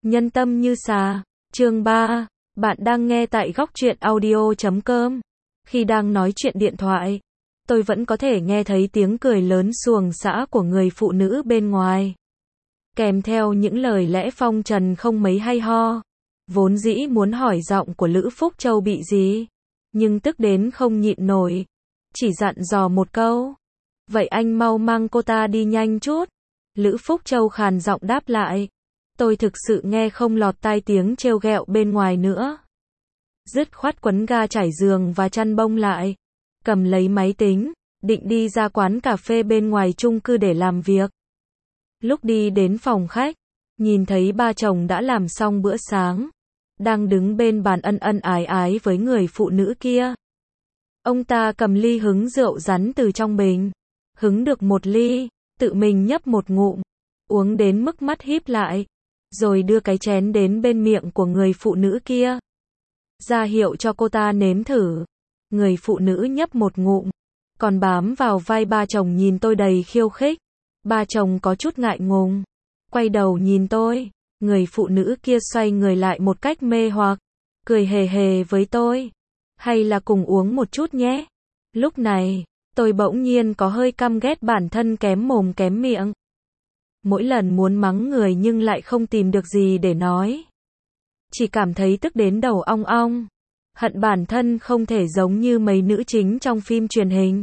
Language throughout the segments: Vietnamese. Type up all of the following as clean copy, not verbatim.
Nhân tâm như xà. Chương 3. Bạn đang nghe tại góc truyện audio.com. Khi đang nói chuyện điện thoại, tôi vẫn có thể nghe thấy tiếng cười lớn xuồng xã của người phụ nữ bên ngoài, kèm theo những lời lẽ phong trần không mấy hay ho. Vốn dĩ muốn hỏi giọng của Lữ Phúc Châu bị gì, nhưng tức đến không nhịn nổi, chỉ dặn dò một câu: "Vậy anh mau mang cô ta đi nhanh chút." Lữ Phúc Châu khàn giọng đáp lại. Tôi thực sự nghe không lọt tai tiếng trêu ghẹo bên ngoài nữa. Dứt khoát quấn ga trải giường và chăn bông lại, cầm lấy máy tính, định đi ra quán cà phê bên ngoài chung cư để làm việc. Lúc đi đến phòng khách, nhìn thấy ba chồng đã làm xong bữa sáng, đang đứng bên bàn ân ân ái ái với người phụ nữ kia. Ông ta cầm ly hứng rượu rắn từ trong bình, hứng được một ly, tự mình nhấp một ngụm, uống đến mức mắt híp lại, rồi đưa cái chén đến bên miệng của người phụ nữ kia, ra hiệu cho cô ta nếm thử. Người phụ nữ nhấp một ngụm, còn bám vào vai ba chồng nhìn tôi đầy khiêu khích. Ba chồng có chút ngại ngùng, quay đầu nhìn tôi. Người phụ nữ kia xoay người lại một cách mê hoặc, cười hề hề với tôi. Hay là cùng uống một chút nhé. Lúc này, tôi bỗng nhiên có hơi căm ghét bản thân kém mồm kém miệng. Mỗi lần muốn mắng người nhưng lại không tìm được gì để nói. Chỉ cảm thấy tức đến đầu ong ong. Hận bản thân không thể giống như mấy nữ chính trong phim truyền hình.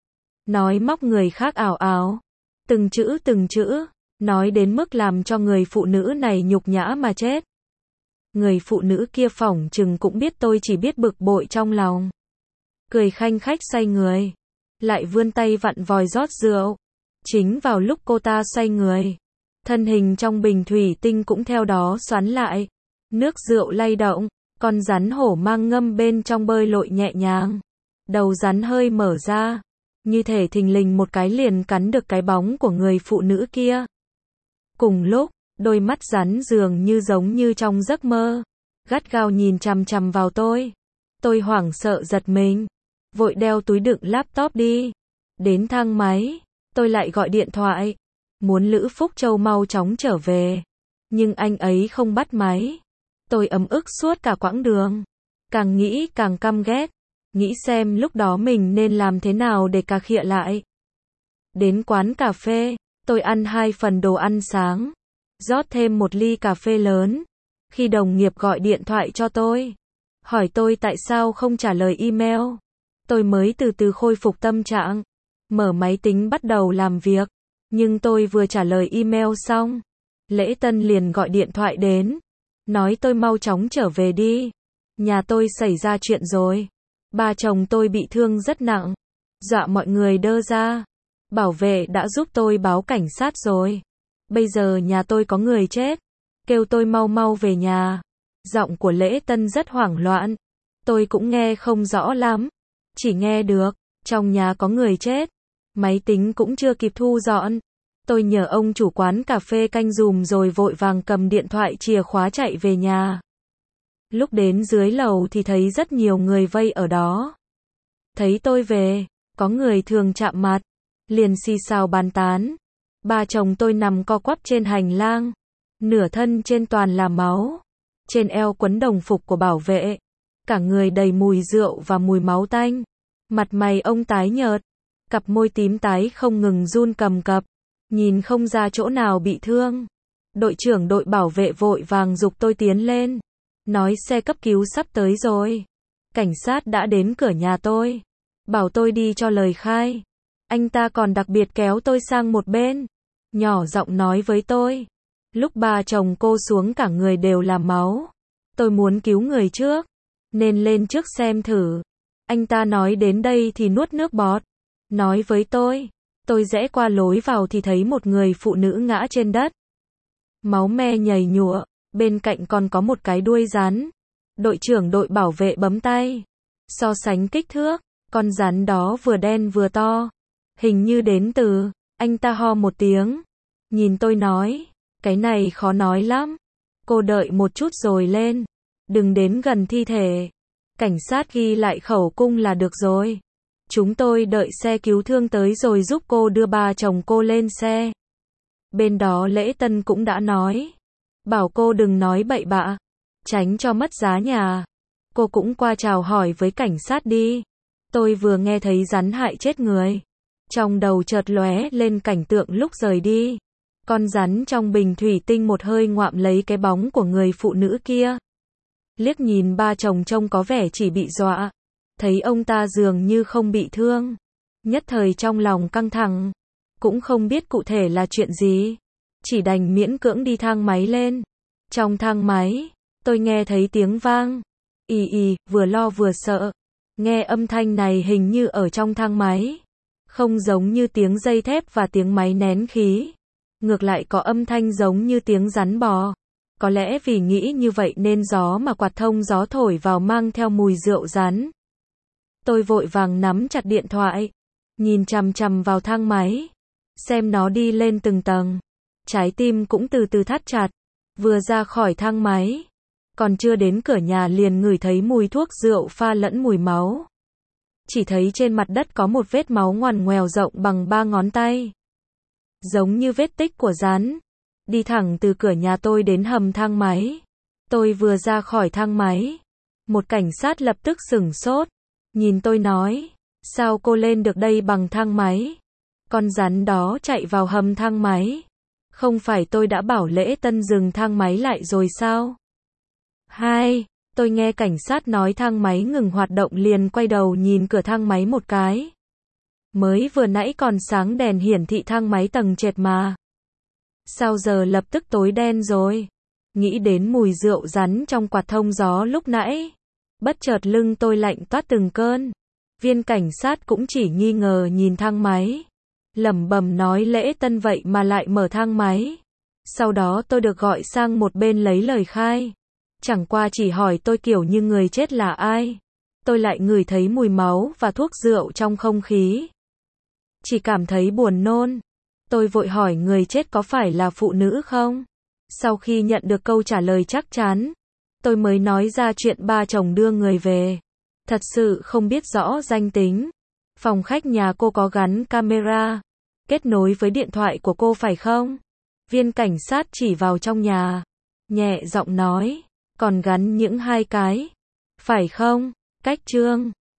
Nói móc người khác ảo ảo. Từng chữ, nói đến mức làm cho người phụ nữ này nhục nhã mà chết. Người phụ nữ kia phỏng chừng cũng biết tôi chỉ biết bực bội trong lòng. Cười khanh khách xoay người, lại vươn tay vặn vòi rót rượu. Chính vào lúc cô ta xoay người, thân hình trong bình thủy tinh cũng theo đó xoắn lại. Nước rượu lay động, con rắn hổ mang ngâm bên trong bơi lội nhẹ nhàng. Đầu rắn hơi mở ra, như thể thình lình một cái liền cắn được cái bóng của người phụ nữ kia. Cùng lúc, đôi mắt rắn dường như giống như trong giấc mơ, gắt gao nhìn chằm chằm vào tôi. Tôi hoảng sợ giật mình, vội đeo túi đựng laptop đi. Đến thang máy, tôi lại gọi điện thoại, muốn Lữ Phúc Châu mau chóng trở về. Nhưng anh ấy không bắt máy. Tôi ấm ức suốt cả quãng đường. Càng nghĩ càng căm ghét. Nghĩ xem lúc đó mình nên làm thế nào để cà khịa lại. Đến quán cà phê, tôi ăn 2 phần đồ ăn sáng, rót thêm một ly cà phê lớn. Khi đồng nghiệp gọi điện thoại cho tôi, hỏi tôi tại sao không trả lời email, tôi mới từ từ khôi phục tâm trạng, mở máy tính bắt đầu làm việc. Nhưng tôi vừa trả lời email xong, Lễ Tân liền gọi điện thoại đến, nói tôi mau chóng trở về đi. Nhà tôi xảy ra chuyện rồi. Ba chồng tôi bị thương rất nặng, dọa mọi người đơ ra. Bảo vệ đã giúp tôi báo cảnh sát rồi. Bây giờ nhà tôi có người chết, kêu tôi mau mau về nhà. Giọng của Lễ Tân rất hoảng loạn. Tôi cũng nghe không rõ lắm, chỉ nghe được trong nhà có người chết. Máy tính cũng chưa kịp thu dọn. Tôi nhờ ông chủ quán cà phê canh dùm rồi vội vàng cầm điện thoại chìa khóa chạy về nhà. Lúc đến dưới lầu thì thấy rất nhiều người vây ở đó. Thấy tôi về, có người thường chạm mặt, liền xì xào bàn tán. Ba chồng tôi nằm co quắp trên hành lang, nửa thân trên toàn là máu, trên eo quấn đồng phục của bảo vệ, cả người đầy mùi rượu và mùi máu tanh. Mặt mày ông tái nhợt, cặp môi tím tái không ngừng run cầm cập, nhìn không ra chỗ nào bị thương. Đội trưởng đội bảo vệ vội vàng giục tôi tiến lên, nói xe cấp cứu sắp tới rồi. Cảnh sát đã đến cửa nhà tôi, bảo tôi đi cho lời khai. Anh ta còn đặc biệt kéo tôi sang một bên, nhỏ giọng nói với tôi. Lúc ba chồng cô xuống cả người đều là máu, tôi muốn cứu người trước, nên lên trước xem thử. Anh ta nói đến đây thì nuốt nước bọt, nói với tôi rẽ qua lối vào thì thấy một người phụ nữ ngã trên đất, máu me nhầy nhụa, bên cạnh còn có một cái đuôi rắn. Đội trưởng đội bảo vệ bấm tay, so sánh kích thước, con rắn đó vừa đen vừa to, hình như đến từ. Anh ta ho một tiếng, nhìn tôi nói, cái này khó nói lắm, cô đợi một chút rồi lên, đừng đến gần thi thể. Cảnh sát ghi lại khẩu cung là được rồi. Chúng tôi đợi xe cứu thương tới rồi giúp cô đưa ba chồng cô lên xe. Bên đó Lễ Tân cũng đã nói, bảo cô đừng nói bậy bạ, tránh cho mất giá nhà. Cô cũng qua chào hỏi với cảnh sát đi. Tôi vừa nghe thấy rắn hại chết người. Trong đầu chợt lóe lên cảnh tượng lúc rời đi. Con rắn trong bình thủy tinh một hơi ngoạm lấy cái bóng của người phụ nữ kia. Liếc nhìn ba chồng trông có vẻ chỉ bị dọa. Thấy ông ta dường như không bị thương. Nhất thời trong lòng căng thẳng. Cũng không biết cụ thể là chuyện gì. Chỉ đành miễn cưỡng đi thang máy lên. Trong thang máy, tôi nghe thấy tiếng vang. Vừa lo vừa sợ. Nghe âm thanh này hình như ở trong thang máy. Không giống như tiếng dây thép và tiếng máy nén khí. Ngược lại có âm thanh giống như tiếng rắn bò. Có lẽ vì nghĩ như vậy nên gió mà quạt thông gió thổi vào mang theo mùi rượu rắn. Tôi vội vàng nắm chặt điện thoại. Nhìn chằm chằm vào thang máy. Xem nó đi lên từng tầng. Trái tim cũng từ từ thắt chặt. Vừa ra khỏi thang máy. Còn chưa đến cửa nhà liền ngửi thấy mùi thuốc rượu pha lẫn mùi máu. Chỉ thấy trên mặt đất có một vết máu ngoằn ngoèo rộng bằng 3 ngón tay. Giống như vết tích của rắn. Đi thẳng từ cửa nhà tôi đến hầm thang máy. Tôi vừa ra khỏi thang máy. Một cảnh sát lập tức sửng sốt. Nhìn tôi nói. Sao cô lên được đây bằng thang máy? Con rắn đó chạy vào hầm thang máy. Không phải tôi đã bảo Lễ Tân dừng thang máy lại rồi sao? Tôi nghe cảnh sát nói thang máy ngừng hoạt động liền quay đầu nhìn cửa thang máy một cái. Mới vừa nãy còn sáng đèn hiển thị thang máy tầng trệt mà. Sao giờ lập tức tối đen rồi? Nghĩ đến mùi rượu rắn trong quạt thông gió lúc nãy. Bất chợt lưng tôi lạnh toát từng cơn. Viên cảnh sát cũng chỉ nghi ngờ nhìn thang máy. Lẩm bẩm nói Lễ Tân vậy mà lại mở thang máy. Sau đó tôi được gọi sang một bên lấy lời khai. Chẳng qua chỉ hỏi tôi kiểu như người chết là ai. Tôi lại ngửi thấy mùi máu và thuốc rượu trong không khí. Chỉ cảm thấy buồn nôn. Tôi vội hỏi người chết có phải là phụ nữ không? Sau khi nhận được câu trả lời chắc chắn, tôi mới nói ra chuyện ba chồng đưa người về. Thật sự không biết rõ danh tính. Phòng khách nhà cô có gắn camera. Kết nối với điện thoại của cô phải không? Viên cảnh sát chỉ vào trong nhà. Nhẹ giọng nói. Còn gắn những 2 cái. Phải không? Cách Trương.